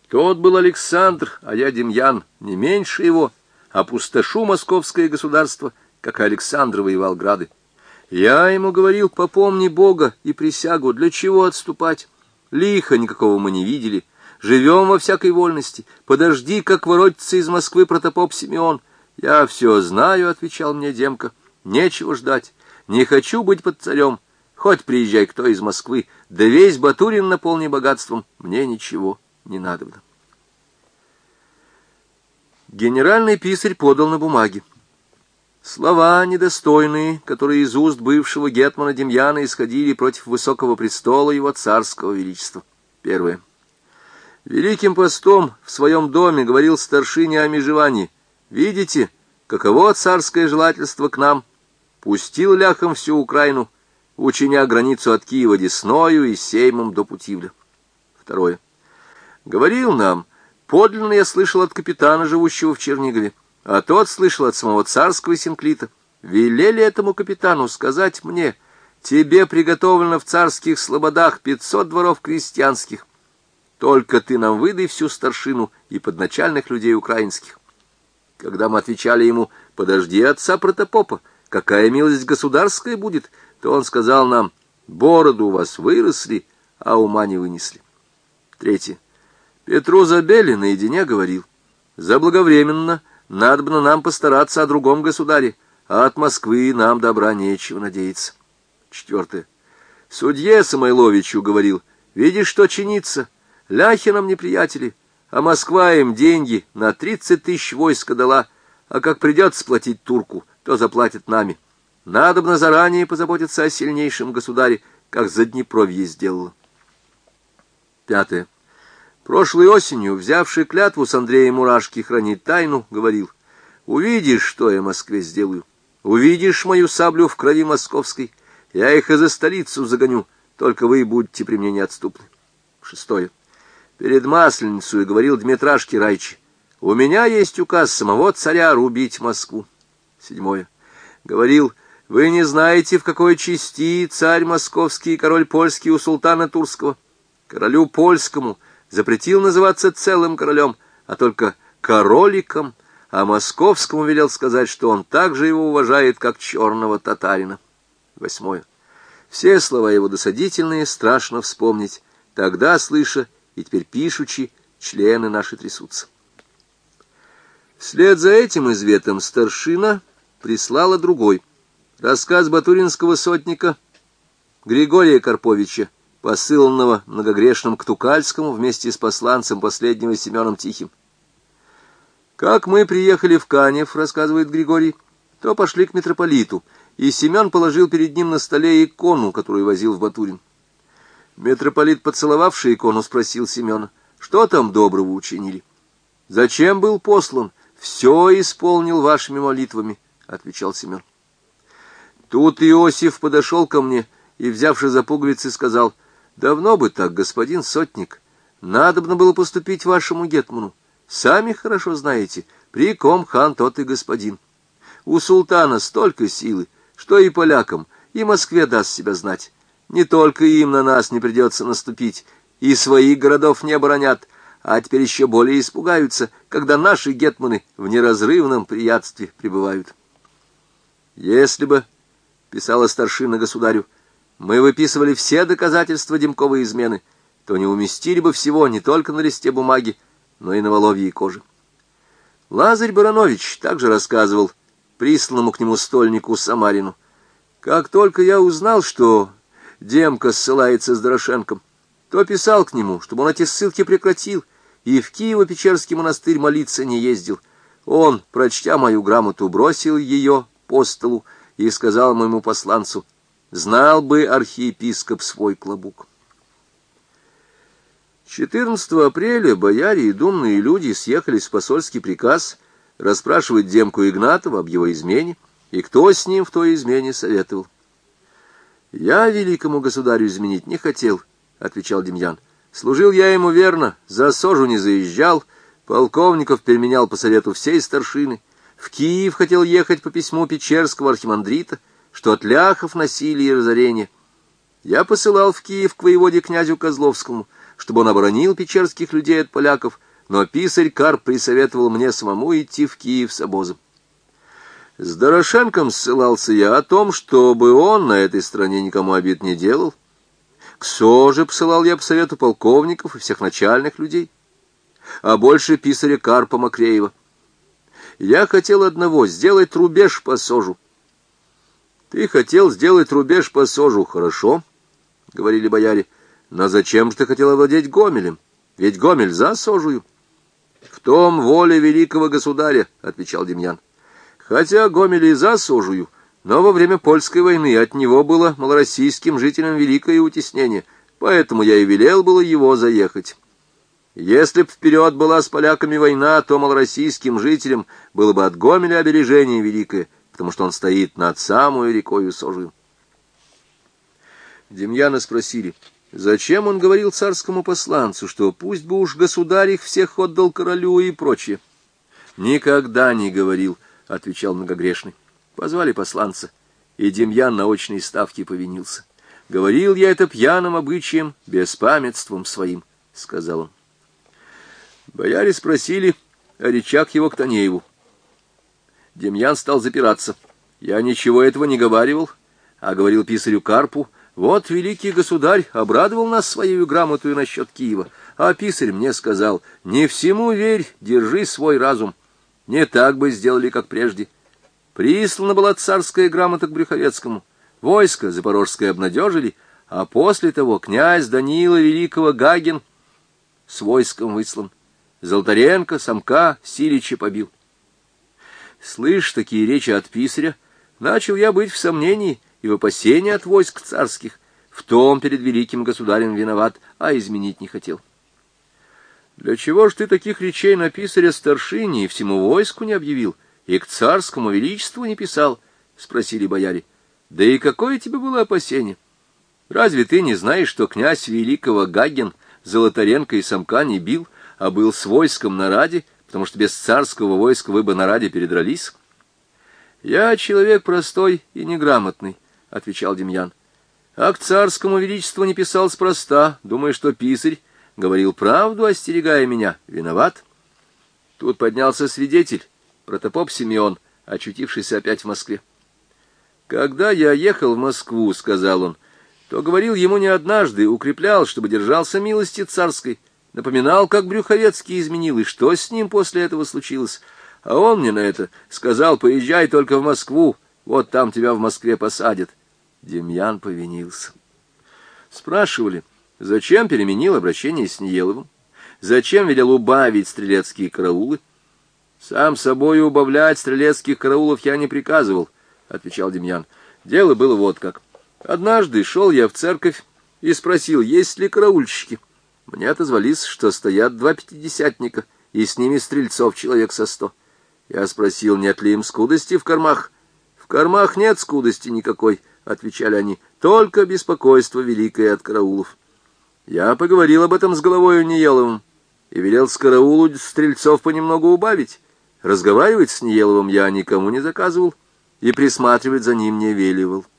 Тот был Александр, а я Демьян, не меньше его, опустошу московское государство, как и Александр воевал грады. Я ему говорил: попомни Бога и присягу, для чего отступать? Лиха никакого мы не видели, живем во всякой вольности, подожди, как воротится из Москвы протопоп Симеон. Я все знаю, — отвечал мне Демка, — нечего ждать, не хочу быть под царем, хоть приезжай кто из Москвы, да весь Батурин наполни богатством, мне ничего не надобно. Генеральный писарь подал на бумаге слова недостойные, которые из уст бывшего гетмана Демьяна исходили против высокого престола его царского величества. Первое. Великим постом в своем доме говорил старшине о межевании: видите, каково царское желательство к нам? Пустил ляхом всю Украину, учиня границу от Киева Десною и Сеймом до Путивля. Второе. Говорил нам: подлинно я слышал от капитана, живущего в Чернигове, а тот слышал от самого царского синклита. Велели этому капитану сказать мне: тебе приготовлено в царских слободах 500 дворов крестьянских. Только ты нам выдай всю старшину и подначальных людей украинских. Когда мы отвечали ему: подожди отца протопопа, какая милость государская будет, то он сказал нам: бороду у вас выросли, а ума не вынесли. Третье. Петру Забеле наедине говорил: заблаговременно надобно нам постараться о другом государе, а от Москвы нам добра нечего надеяться. Четвертое. Судье Самойловичу говорил: видишь, что чинится, ляхи нам неприятели, а Москва им деньги на 30 000 войска дала, а как придется платить турку, то заплатят нами. Надобно заранее позаботиться о сильнейшем государе, как Заднепровье сделало. Пятое. Прошлой осенью, взявший клятву с Андреем Мурашки хранить тайну, говорил: увидишь, что я Москве сделаю, увидишь мою саблю в крови московской, я их и за столицу загоню, только вы будьте при мне неотступны. Шестое. Перед Масленицей говорил Дмитрашке Райчи: у меня есть указ самого царя рубить Москву. Седьмое. Говорил: вы не знаете, в какой части царь московский и король польский у султана Турского. Королю польскому запретил называться целым королем, а только короликом, а московскому велел сказать, что он также его уважает, как черного татарина. Восьмое. Все слова его досадительные страшно вспомнить, тогда слыша и теперь пишучи, члены наши трясутся. Вслед за этим изветом старшина прислала другой рассказ батуринского сотника Григория Карповича, посыланного многогрешным к Тукальскому вместе с посланцем последнего Семеном Тихим. Как мы приехали в Канев, рассказывает Григорий, то пошли к митрополиту, и Семен положил перед ним на столе икону, которую возил в Батурин. Митрополит, поцеловавший икону, спросил Семена: что там доброго учинили? Зачем был послан? Все исполнил вашими молитвами, отвечал Семен. Тут Иосиф подошел ко мне и, взявши за пуговицы, сказал: давно бы так, господин сотник, надобно было поступить вашему гетману. Сами хорошо знаете, при ком хан, тот и господин. У султана столько силы, что и полякам, и Москве даст себя знать. Не только им на нас не придется наступить, и своих городов не оборонят, а теперь еще более испугаются, когда наши гетманы в неразрывном приятстве пребывают. Если бы, — писала старшина государю, — мы выписывали все доказательства Демковой измены, то не уместили бы всего не только на листе бумаги, но и на воловьей коже. Лазарь Баранович также рассказывал присланному к нему стольнику Самарину: как только я узнал, что Демка ссылается с Дорошенком, то писал к нему, чтобы он эти ссылки прекратил и в Киево-Печерский монастырь молиться не ездил. Он, прочтя мою грамоту, бросил ее по столу и сказал моему посланцу: знал бы архиепископ свой клобук. 14 апреля бояре и думные люди съехались в посольский приказ расспрашивать Демку Игнатова об его измене, и кто с ним в той измене советовал. «Я великому государю изменить не хотел», — отвечал Демьян. «Служил я ему верно, за сожу не заезжал, полковников переменял по совету всей старшины, в Киев хотел ехать по письму Печерского архимандрита, что от ляхов насилие и разорение. Я посылал в Киев к воеводе князю Козловскому, чтобы он оборонил печерских людей от поляков, но писарь Карп присоветовал мне самому идти в Киев с обозом. С Дорошенком ссылался я о том, чтобы он на этой стороне никому обид не делал. К Соже посылал я по совету полковников и всех начальных людей, а больше писаря Карпа Макреева. Я хотел одного — сделать рубеж по Сожу. Ты хотел сделать рубеж по Сожу, хорошо, — говорили бояре, — но зачем же ты хотел овладеть Гомелем? Ведь Гомель за Сожую. В том воля великого государя, — отвечал Демьян. Хотя Гомель и за Сожую, но во время Польской войны от него было малороссийским жителям великое утеснение, поэтому я и велел было его заехать. Если б вперед была с поляками война, то малороссийским жителям было бы от Гомеля обережение великое, потому что он стоит над самую рекою Сожию. Демьяна спросили, зачем он говорил царскому посланцу, что пусть бы уж государь их всех отдал королю и прочее. «Никогда не говорил», — отвечал многогрешный. Позвали посланца, и Демьян на очной ставке повинился. «Говорил я это пьяным обычаем, беспамятством своим», — сказал он. Бояре спросили о речах его к Танееву. Демьян стал запираться. Я ничего этого не говаривал, а говорил писарю Карпу: вот великий государь обрадовал нас своей грамотой насчет Киева, а писарь мне сказал: не всему верь, держи свой разум. Не так бы сделали, как прежде. Прислана была царская грамота к Брюховецкому, войско запорожское обнадежили, а после того князь Даниила Великого Гагин с войском выслан. Золотаренко, Самка, Силича побил. Слышь такие речи от писаря, начал я быть в сомнении и в опасении от войск царских. В том перед великим государем виноват, а изменить не хотел. Для чего ж ты таких речей на писаря старшине и всему войску не объявил, и к царскому величеству не писал? — спросили бояре. — Да и какое тебе было опасение? Разве ты не знаешь, что князь Великого Гагин Золотаренко и Самка не бил, а был с войском на раде, потому что без царского войска вы бы на раде передрались? — Я человек простой и неграмотный, — отвечал Демьян. — А к царскому величеству не писал спроста, думая, что писарь говорил правду, остерегая меня. Виноват. Тут поднялся свидетель, протопоп Симеон, очутившийся опять в Москве. Когда я ехал в Москву, — сказал он, — то говорил ему не однажды, укреплял, чтобы держался милости царской, напоминал, как Брюховецкий изменил, и что с ним после этого случилось. А он мне на это сказал: поезжай только в Москву, вот там тебя в Москве посадят. Демьян повинился. Спрашивали, зачем переменил обращение с Нееловым, зачем велел убавить стрелецкие караулы. Сам собой убавлять стрелецких караулов я не приказывал, — отвечал Демьян. Дело было вот как. Однажды шел я в церковь и спросил, есть ли караульщики. Мне отозвались, что стоят 2 пятидесятника, и с ними стрельцов человек со 100. Я спросил, нет ли им скудости в кормах. В кормах нет скудости никакой, — отвечали они, — только беспокойство великое от караулов. Я поговорил об этом с головою Нееловым и велел с караулу стрельцов понемногу убавить. Разговаривать с Нееловым я никому не заказывал и присматривать за ним не велевал.